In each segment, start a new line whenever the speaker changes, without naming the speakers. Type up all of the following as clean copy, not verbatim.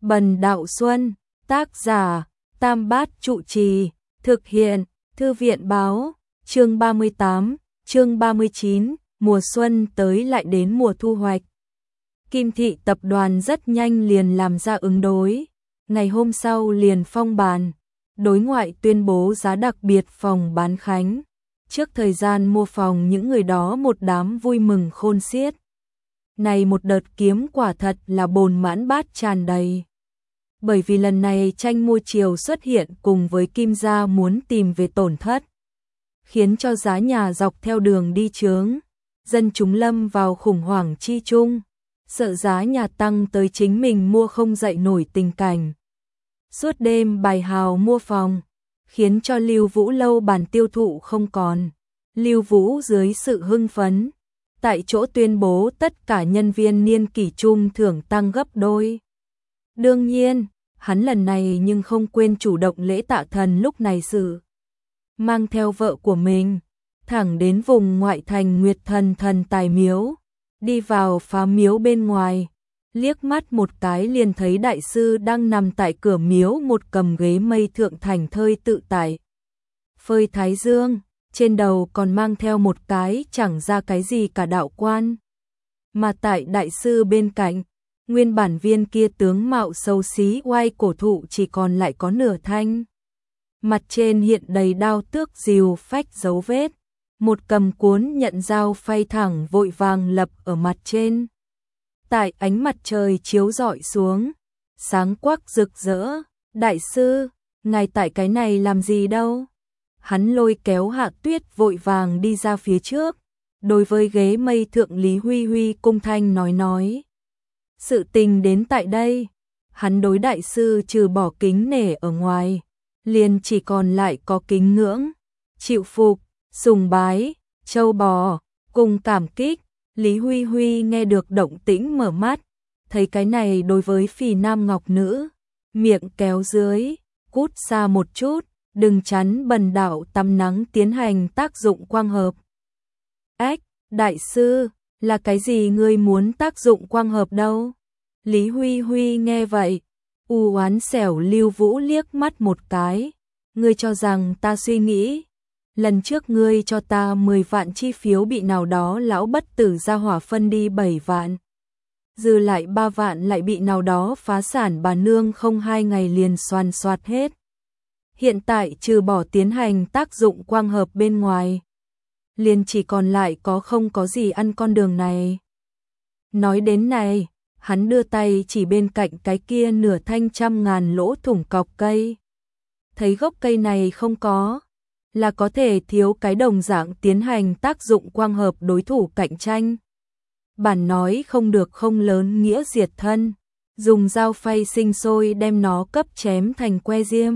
Bần Đạo Xuân, tác giả, Tam Bát Trụ Trì, thực hiện, Thư viện Báo, chương 38, chương 39, mùa xuân tới lại đến mùa thu hoạch. Kim Thị tập đoàn rất nhanh liền làm ra ứng đối, ngày hôm sau liền phong bàn, đối ngoại tuyên bố giá đặc biệt phòng bán khánh. Trước thời gian mua phòng những người đó một đám vui mừng khôn xiết. Này một đợt kiếm quả thật là bồn mãn bát tràn đầy. Bởi vì lần này tranh mua chiều xuất hiện cùng với Kim gia muốn tìm về tổn thất, khiến cho giá nhà dọc theo đường đi chướng, dân chúng lâm vào khủng hoảng chi chung, sợ giá nhà tăng tới chính mình mua không dậy nổi tình cảnh. Suốt đêm bài hào mua phòng, khiến cho Lưu Vũ lâu bàn tiêu thụ không còn. Lưu Vũ dưới sự hưng phấn, tại chỗ tuyên bố tất cả nhân viên niên kỷ chung thưởng tăng gấp đôi. Đương nhiên, hắn lần này nhưng không quên chủ động lễ tạ thần lúc này sự. Mang theo vợ của mình, thẳng đến vùng ngoại thành Nguyệt Thần Thần Tài Miếu, đi vào phá miếu bên ngoài, liếc mắt một cái liền thấy đại sư đang nằm tại cửa miếu một cầm ghế mây thượng thành thơi tự tại. Phơi thái dương, trên đầu còn mang theo một cái chẳng ra cái gì cả đạo quan. Mà tại đại sư bên cạnh, nguyên bản viên kia tướng mạo xấu xí oai cổ thụ chỉ còn lại có nửa thanh. Mặt trên hiện đầy đao tước rìu phách dấu vết, một cầm cuốn nhận dao phay thẳng vội vàng lập ở mặt trên. Tại ánh mặt trời chiếu rọi xuống, sáng quắc rực rỡ, đại sư, ngài tại cái này làm gì đâu? Hắn lôi kéo Hạ Tuyết vội vàng đi ra phía trước, đối với ghế mây thượng Lý Huy Huy cung thanh nói. Sự tình đến tại đây, hắn đối đại sư trừ bỏ kính nể ở ngoài, liền chỉ còn lại có kính ngưỡng, chịu phục, sùng bái, châu bò, cùng cảm kích. Lý Huy Huy nghe được động tĩnh mở mắt, thấy cái này đối với phì nam ngọc nữ, miệng kéo dưới, cút xa một chút, đừng chắn bần đạo tắm nắng tiến hành tác dụng quang hợp. Ách, đại sư, là cái gì ngươi muốn tác dụng quang hợp đâu? Lý Huy Huy nghe vậy, u oán xẻo Lưu Vũ liếc mắt một cái, ngươi cho rằng ta suy nghĩ. Lần trước ngươi cho ta 10 vạn chi phiếu bị nào đó lão bất tử ra hỏa phân đi 7 vạn. Dư lại 3 vạn lại bị nào đó phá sản bà nương không 2 ngày liền xoàn xoạt hết. Hiện tại trừ bỏ tiến hành tác dụng quang hợp bên ngoài, liền chỉ còn lại không có gì ăn con đường này. Nói đến này, hắn đưa tay chỉ bên cạnh cái kia nửa thanh 100.000 lỗ thủng cọc cây. Thấy gốc cây này không có, là có thể thiếu cái đồng dạng tiến hành tác dụng quang hợp đối thủ cạnh tranh. Bản nói không được không lớn nghĩa diệt thân, dùng dao phay sinh sôi đem nó cấp chém thành que diêm.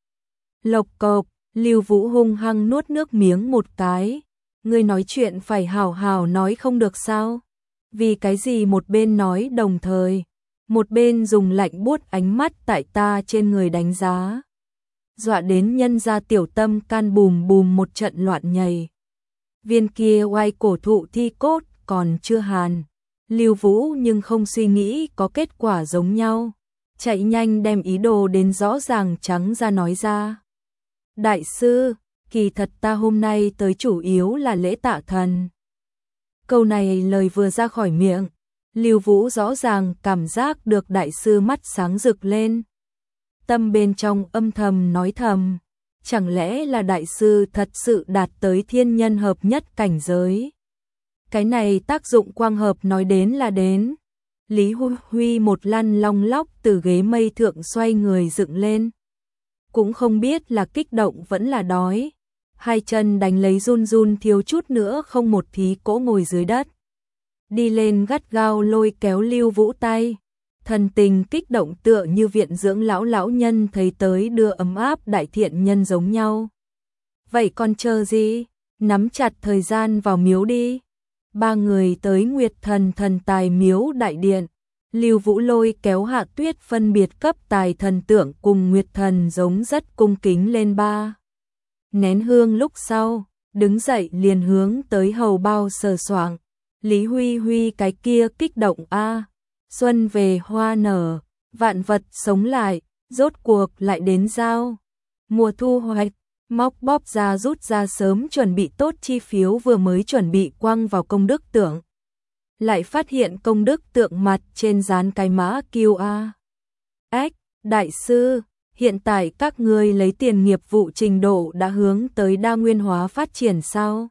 Lộc cộc, Lưu Vũ hung hăng nuốt nước miếng một cái, ngươi nói chuyện phải hào hào nói không được sao? Vì cái gì một bên nói đồng thời, một bên dùng lạnh buốt ánh mắt tại ta trên người đánh giá. Dọa đến nhân gia tiểu tâm can bùm bùm một trận loạn nhảy. Viên kia oai cổ thụ thi cốt còn chưa hàn, Lưu Vũ nhưng không suy nghĩ có kết quả giống nhau, chạy nhanh đem ý đồ đến rõ ràng trắng ra nói ra. Đại sư, kỳ thật ta hôm nay tới chủ yếu là lễ tạ thần. Câu này lời vừa ra khỏi miệng, Lưu Vũ rõ ràng cảm giác được đại sư mắt sáng rực lên. Tâm bên trong âm thầm nói thầm, chẳng lẽ là đại sư thật sự đạt tới thiên nhân hợp nhất cảnh giới. Cái này tác dụng quang hợp nói đến là đến. Lý Huy Huy một lăn long lóc từ ghế mây thượng xoay người dựng lên. Cũng không biết là kích động vẫn là đói. Hai chân đánh lấy run run thiếu chút nữa không một thí cỗ ngồi dưới đất. Đi lên gắt gao lôi kéo Lưu Vũ tay. Thần tình kích động tựa như viện dưỡng lão nhân thấy tới đưa ấm áp đại thiện nhân giống nhau. Vậy còn chờ gì? Nắm chặt thời gian vào miếu đi. Ba người tới Nguyệt Thần Thần Tài Miếu đại điện. Lưu Vũ lôi kéo Hạ Tuyết phân biệt cấp tài thần tượng cùng Nguyệt Thần giống rất cung kính lên ba. Nén hương lúc sau, đứng dậy liền hướng tới hầu bao sờ soạng. Lý Huy Huy cái kia kích động a. Xuân về hoa nở, vạn vật sống lại, rốt cuộc lại đến giao. Mùa thu hoạch, móc bóp ra rút ra sớm chuẩn bị tốt chi phiếu vừa mới chuẩn bị quăng vào công đức tượng. Lại phát hiện công đức tượng mặt trên dán cái mã QR. Đại sư, hiện tại các ngươi lấy tiền nghiệp vụ trình độ đã hướng tới đa nguyên hóa phát triển sao?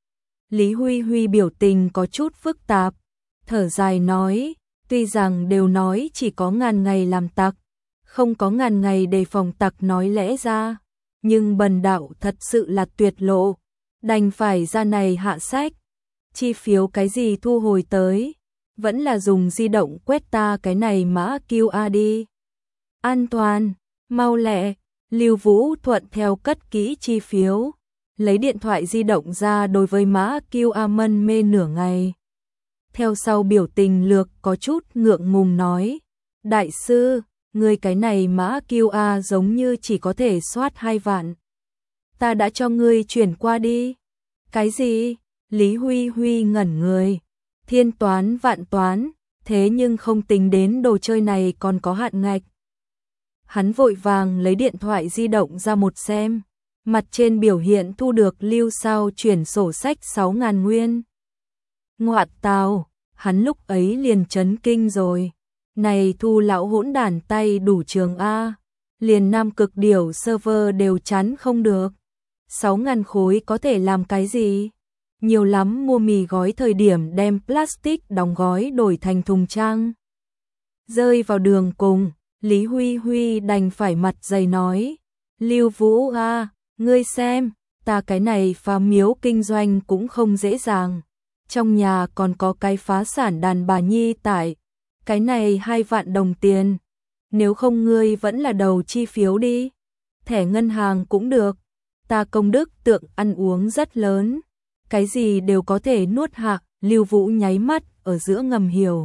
Lý Huy Huy biểu tình có chút phức tạp, thở dài nói, tuy rằng đều nói chỉ có ngàn ngày làm tặc, không có ngàn ngày đề phòng tặc nói lẽ ra, nhưng bần đạo thật sự là tuyệt lộ, đành phải ra này hạ sách. Chi phiếu cái gì thu hồi tới, vẫn là dùng di động quét ta cái này mã QR đi. An toàn, mau lẹ, Lưu Vũ thuận theo cất kỹ chi phiếu, lấy điện thoại di động ra đối với mã QR mân mê nửa ngày. Theo sau biểu tình lược có chút ngượng ngùng nói, đại sư, người cái này mã QR giống như chỉ có thể soát 2 vạn. Ta đã cho ngươi chuyển qua đi. Cái gì? Lý Huy Huy ngẩn người. Thiên toán vạn toán, thế nhưng không tính đến đồ chơi này còn có hạn ngạch. Hắn vội vàng lấy điện thoại di động ra một xem, mặt trên biểu hiện thu được lưu sao chuyển sổ sách 6.000 nguyên. Ngoạt tào, hắn lúc ấy liền chấn kinh rồi. Này thu lão hỗn đản tay đủ trường A, liền Nam Cực Điểu server đều chắn không được. 6.000 khối có thể làm cái gì? Nhiều lắm mua mì gói thời điểm đem plastic đóng gói đổi thành thùng trang. Rơi vào đường cùng, Lý Huy Huy đành phải mặt dày nói, Lưu Vũ A, ngươi xem, ta cái này phá miếu kinh doanh cũng không dễ dàng. Trong nhà còn có cái phá sản đàn bà nhi tại, cái này 2 vạn đồng tiền. Nếu không ngươi vẫn là đầu chi phiếu đi. Thẻ ngân hàng cũng được. Ta công đức tượng ăn uống rất lớn. Cái gì đều có thể nuốt hạ. Lưu Vũ nháy mắt ở giữa ngầm hiểu.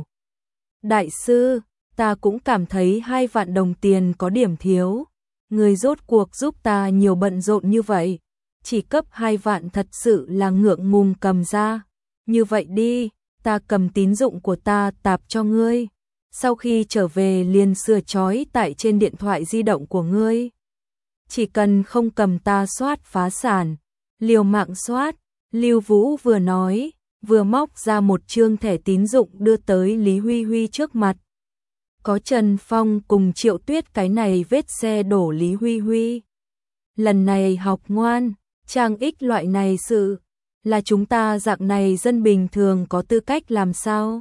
Đại sư, ta cũng cảm thấy 2 vạn đồng tiền có điểm thiếu. Người rốt cuộc giúp ta nhiều bận rộn như vậy. Chỉ cấp 2 vạn thật sự là ngượng ngùng cầm ra. Như vậy đi, ta cầm tín dụng của ta tạp cho ngươi. Sau khi trở về liền sửa chói tại trên điện thoại di động của ngươi. Chỉ cần không cầm ta soát phá sản, liều mạng soát. Lưu Vũ vừa nói, vừa móc ra một chương thẻ tín dụng đưa tới Lý Huy Huy trước mặt. Có Trần Phong cùng Triệu Tuyết cái này vết xe đổ Lý Huy Huy. Lần này học ngoan, trang ích loại này sự, là chúng ta dạng này dân bình thường có tư cách làm sao?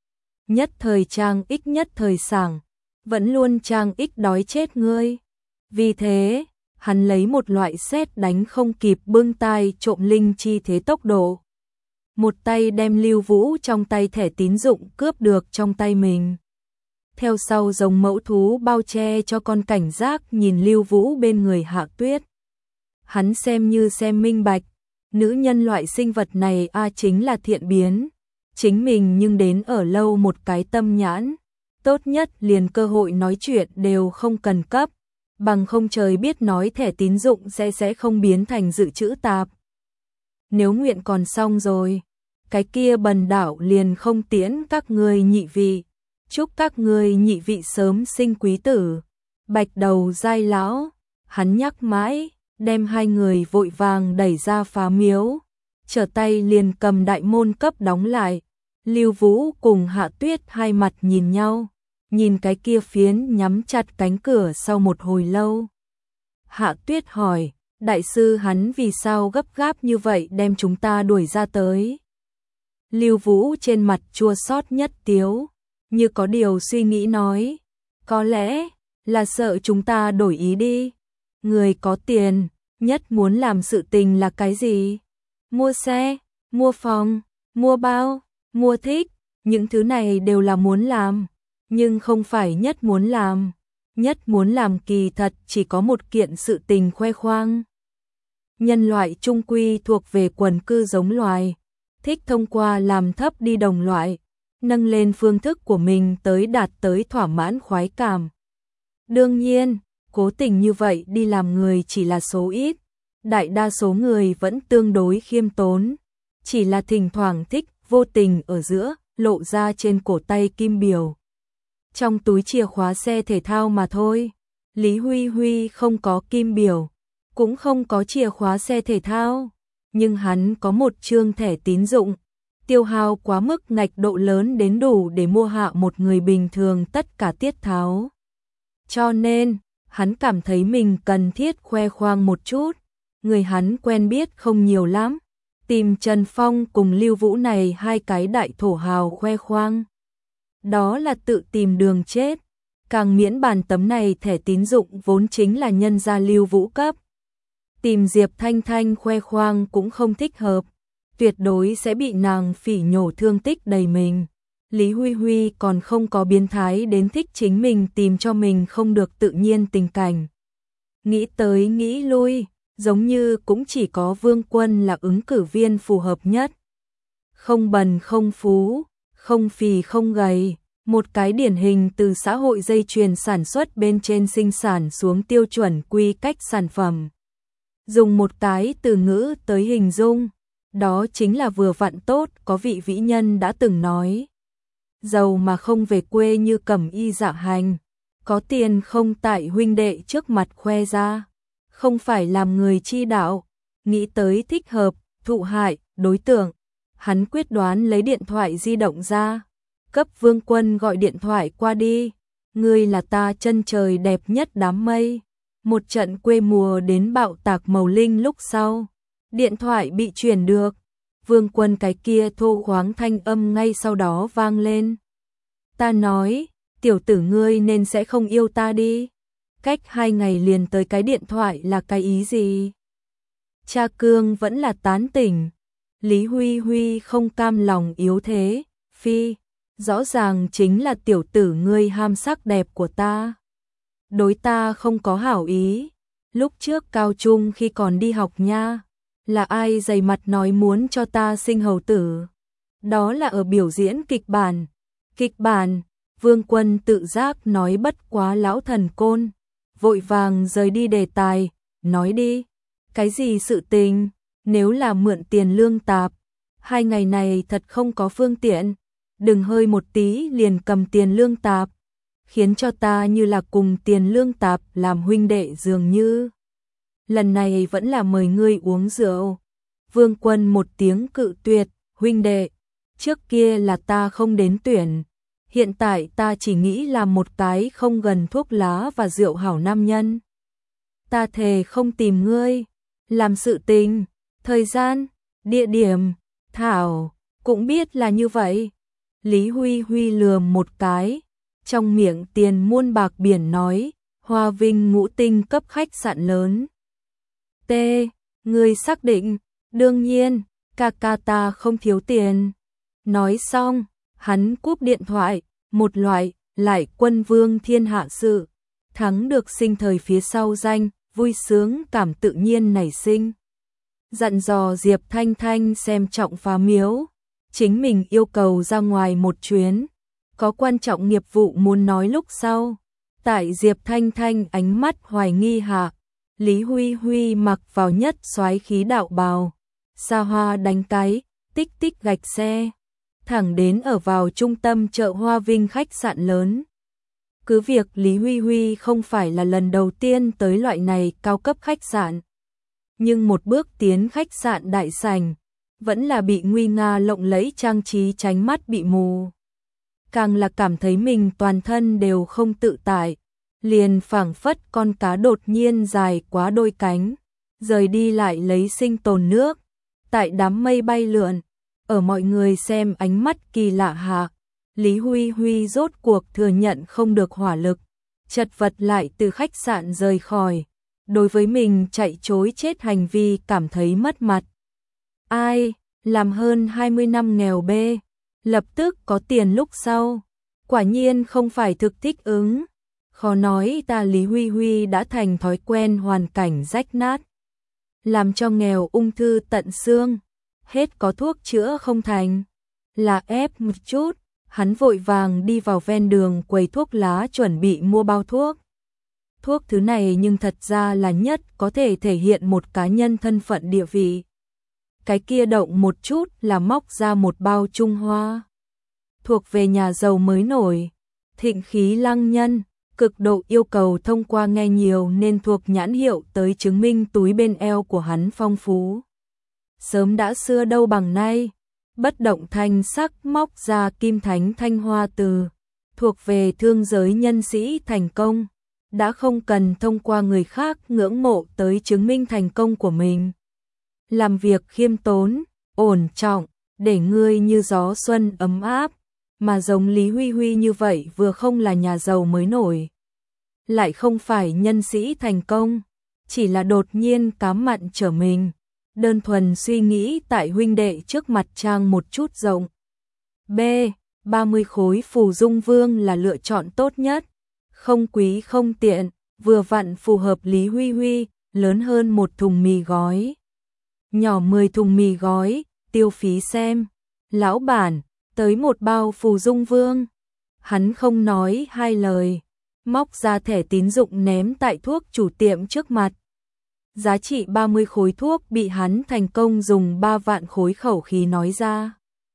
Nhất thời trang ích nhất thời sảng, vẫn luôn trang ích đói chết ngươi. Vì thế, hắn lấy một loại sét đánh không kịp bưng tay trộm linh chi thế tốc độ. Một tay đem Lưu Vũ trong tay thẻ tín dụng cướp được trong tay mình. Theo sau giống mẫu thú bao che cho con cảnh giác nhìn Lưu Vũ bên người Hạ Tuyết. Hắn xem như xem minh bạch, nữ nhân loại sinh vật này chính là thiện biến. Chính mình nhưng đến ở lâu một cái tâm nhãn, tốt nhất liền cơ hội nói chuyện đều không cần cấp, bằng không trời biết nói thẻ tín dụng sẽ không biến thành dự trữ tạp. Nếu nguyện còn xong rồi, cái kia bần đạo liền không tiễn các ngươi nhị vị, chúc các ngươi nhị vị sớm sinh quý tử. Bạch đầu giai lão, hắn nhắc mãi, đem hai người vội vàng đẩy ra phá miếu, trở tay liền cầm đại môn cấp đóng lại. Lưu Vũ cùng Hạ Tuyết hai mặt nhìn nhau, nhìn cái kia phiến nhắm chặt cánh cửa sau một hồi lâu. Hạ Tuyết hỏi, đại sư hắn vì sao gấp gáp như vậy đem chúng ta đuổi ra tới? Lưu Vũ trên mặt chua xót nhất tiếu, như có điều suy nghĩ nói, có lẽ là sợ chúng ta đổi ý đi. Người có tiền, nhất muốn làm sự tình là cái gì? Mua xe, mua phòng, mua bao, mua thích, những thứ này đều là muốn làm, nhưng không phải nhất muốn làm. Nhất muốn làm kỳ thật chỉ có một kiện sự tình khoe khoang. Nhân loại trung quy thuộc về quần cư giống loài, thích thông qua làm thấp đi đồng loại, nâng lên phương thức của mình tới đạt tới thỏa mãn khoái cảm. Đương nhiên, cố tình như vậy đi làm người chỉ là số ít, đại đa số người vẫn tương đối khiêm tốn, chỉ là thỉnh thoảng thích vô tình ở giữa lộ ra trên cổ tay kim biểu. Trong túi chìa khóa xe thể thao mà thôi. Lý Huy Huy không có kim biểu, cũng không có chìa khóa xe thể thao, nhưng hắn có một trương thẻ tín dụng, tiêu hao quá mức ngạch độ lớn đến đủ để mua hạ một người bình thường tất cả tiết tháo. Cho nên, hắn cảm thấy mình cần thiết khoe khoang một chút, người hắn quen biết không nhiều lắm, tìm Trần Phong cùng Lưu Vũ này hai cái đại thổ hào khoe khoang. Đó là tự tìm đường chết, càng miễn bàn tấm này thẻ tín dụng vốn chính là nhân gia Lưu Vũ cấp. Tìm Diệp Thanh Thanh khoe khoang cũng không thích hợp, tuyệt đối sẽ bị nàng phỉ nhổ thương tích đầy mình. Lý Huy Huy còn không có biến thái đến thích chính mình tìm cho mình không được tự nhiên tình cảnh. Nghĩ tới nghĩ lui, giống như cũng chỉ có Vương Quân là ứng cử viên phù hợp nhất. Không bần không phú, không phì không gầy, một cái điển hình từ xã hội dây chuyền sản xuất bên trên sinh sản xuống tiêu chuẩn quy cách sản phẩm. Dùng một cái từ ngữ tới hình dung, đó chính là vừa vặn tốt, có vị vĩ nhân đã từng nói. Giàu mà không về quê như Cẩm Y Dạ Hành, có tiền không tại huynh đệ trước mặt khoe ra, không phải làm người chi đạo, nghĩ tới thích hợp, thụ hại, đối tượng. Hắn quyết đoán lấy điện thoại di động ra, cấp Vương Quân gọi điện thoại qua đi, ngươi là ta chân trời đẹp nhất đám mây. Một trận quê mùa đến bạo tạc màu linh lúc sau, điện thoại bị chuyển được, Vương Quân cái kia thô khoáng thanh âm ngay sau đó vang lên. Ta nói, tiểu tử ngươi nên sẽ không yêu ta đi. Cách 2 ngày liền tới cái điện thoại là cái ý gì? Cha Cương vẫn là tán tỉnh. Lý Huy Huy không cam lòng yếu thế, phi, rõ ràng chính là tiểu tử ngươi ham sắc đẹp của ta. Đối ta không có hảo ý, lúc trước cao trung khi còn đi học nha, là ai dày mặt nói muốn cho ta sinh hầu tử. Đó là ở biểu diễn kịch bản, Vương Quân tự giác nói bất quá lão thần côn, vội vàng rời đi đề tài, nói đi, cái gì sự tình, nếu là mượn tiền lương tạp, 2 ngày này thật không có phương tiện, đừng hơi một tí liền cầm tiền lương tạp, khiến cho ta như là cùng tiền lương tạp làm huynh đệ dường như. Lần này vẫn là mời ngươi uống rượu. Vương Quân một tiếng cự tuyệt, huynh đệ, trước kia là ta không đến tuyển, hiện tại ta chỉ nghĩ là một cái không gần thuốc lá và rượu hảo nam nhân. Ta thề không tìm ngươi, làm sự tình, thời gian, địa điểm, thảo, cũng biết là như vậy. Lý Huy Huy lườm một cái, trong miệng tiền muôn bạc biển nói, Hoa Vinh Ngũ Tinh cấp khách sạn lớn. T, ngươi xác định, đương nhiên, ca ca ta không thiếu tiền. Nói xong, hắn cúp điện thoại, một loại, lại quân vương thiên hạ sự, thắng được sinh thời phía sau danh, vui sướng cảm tự nhiên nảy sinh. Dặn dò Diệp Thanh Thanh xem trọng phá miếu, chính mình yêu cầu ra ngoài một chuyến, có quan trọng nghiệp vụ muốn nói lúc sau. Tại Diệp Thanh Thanh ánh mắt hoài nghi hạ, Lý Huy Huy mặc vào nhất soái khí đạo bào, xa hoa đánh cái, tích tích gạch xe, thẳng đến ở vào trung tâm chợ Hoa Vinh khách sạn lớn. Cứ việc Lý Huy Huy không phải là lần đầu tiên tới loại này cao cấp khách sạn, nhưng một bước tiến khách sạn đại sảnh, vẫn là bị nguy nga lộng lẫy trang trí tránh mắt bị mù. Càng là cảm thấy mình toàn thân đều không tự tại, liền phảng phất con cá đột nhiên dài quá đôi cánh, rời đi lại lấy sinh tồn nước, tại đám mây bay lượn, ở mọi người xem ánh mắt kỳ lạ hạ, Lý Huy Huy rốt cuộc thừa nhận không được hỏa lực, chật vật lại từ khách sạn rời khỏi, đối với mình chạy chối chết hành vi cảm thấy mất mặt. Ai, làm hơn 20 năm nghèo bê, lập tức có tiền lúc sau, quả nhiên không phải thực thích ứng. Khó nói ta Lý Huy Huy đã thành thói quen hoàn cảnh rách nát, làm cho nghèo ung thư tận xương, hết có thuốc chữa không thành, là ép một chút, hắn vội vàng đi vào ven đường quầy thuốc lá chuẩn bị mua bao thuốc. Thuốc thứ này nhưng thật ra là nhất có thể thể hiện một cá nhân thân phận địa vị. Cái kia động một chút là móc ra một bao Trung Hoa, thuộc về nhà giàu mới nổi. Thịnh khí lăng nhân, cực độ yêu cầu thông qua nghe nhiều nên thuộc nhãn hiệu tới chứng minh túi bên eo của hắn phong phú. Sớm đã xưa đâu bằng nay, bất động thanh sắc móc ra kim thánh thanh hoa từ, thuộc về thương giới nhân sĩ thành công, đã không cần thông qua người khác ngưỡng mộ tới chứng minh thành công của mình. Làm việc khiêm tốn, ổn trọng, để ngươi như gió xuân ấm áp, mà giống Lý Huy Huy như vậy vừa không là nhà giàu mới nổi, lại không phải nhân sĩ thành công, chỉ là đột nhiên cám mặn trở mình, đơn thuần suy nghĩ tại huynh đệ trước mặt trang một chút rộng. B. 30 khối phù dung vương là lựa chọn tốt nhất, không quý không tiện, vừa vặn phù hợp Lý Huy Huy, lớn hơn một thùng mì gói. Nhỏ 10 thùng mì gói, tiêu phí xem. Lão bản, tới một bao phù dung vương. Hắn không nói hai lời, móc ra thẻ tín dụng ném tại thuốc chủ tiệm trước mặt. Giá trị 30 khối thuốc bị hắn thành công dùng 3 vạn khối khẩu khí nói ra.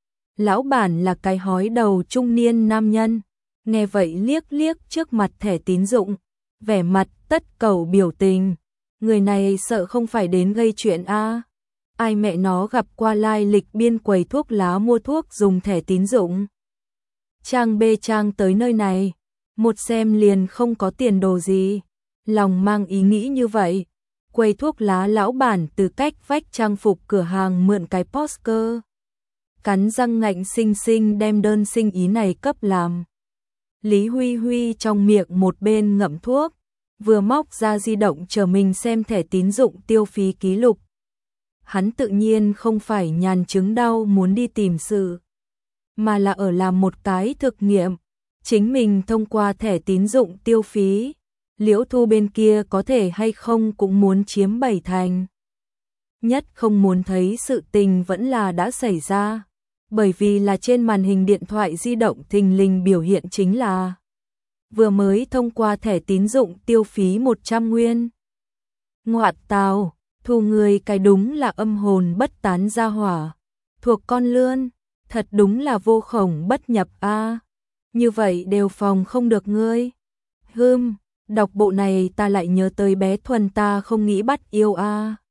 Lão bản là cái hói đầu trung niên nam nhân, nghe vậy liếc liếc trước mặt thẻ tín dụng, vẻ mặt tất cầu biểu tình. Người này sợ không phải đến gây chuyện a. Ai mẹ nó gặp qua lai lịch biên quầy thuốc lá mua thuốc dùng thẻ tín dụng. Trang B trang tới nơi này, một xem liền không có tiền đồ gì. Lòng mang ý nghĩ như vậy, quầy thuốc lá lão bản từ cách vách trang phục cửa hàng mượn cái poster. Cắn răng ngạnh xinh xinh đem đơn sinh ý này cấp làm. Lý Huy Huy trong miệng một bên ngậm thuốc, vừa móc ra di động chờ mình xem thẻ tín dụng tiêu phí ký lục. Hắn tự nhiên không phải nhàn chứng đau muốn đi tìm sự, mà là ở làm một cái thực nghiệm. Chính mình thông qua thẻ tín dụng tiêu phí, Liễu Thu bên kia có thể hay không cũng muốn chiếm 7 thành. Nhất không muốn thấy sự tình vẫn là đã xảy ra, bởi vì là trên màn hình điện thoại di động thình lình biểu hiện chính là vừa mới thông qua thẻ tín dụng tiêu phí 100 nguyên. Ngoạt tào, Thu người cái đúng là âm hồn bất tán ra hỏa, thuộc con lươn, thật đúng là vô khổng bất nhập a. Như vậy đều phòng không được ngươi. Đọc bộ này ta lại nhớ tới bé Thuần ta không nghĩ bắt yêu a.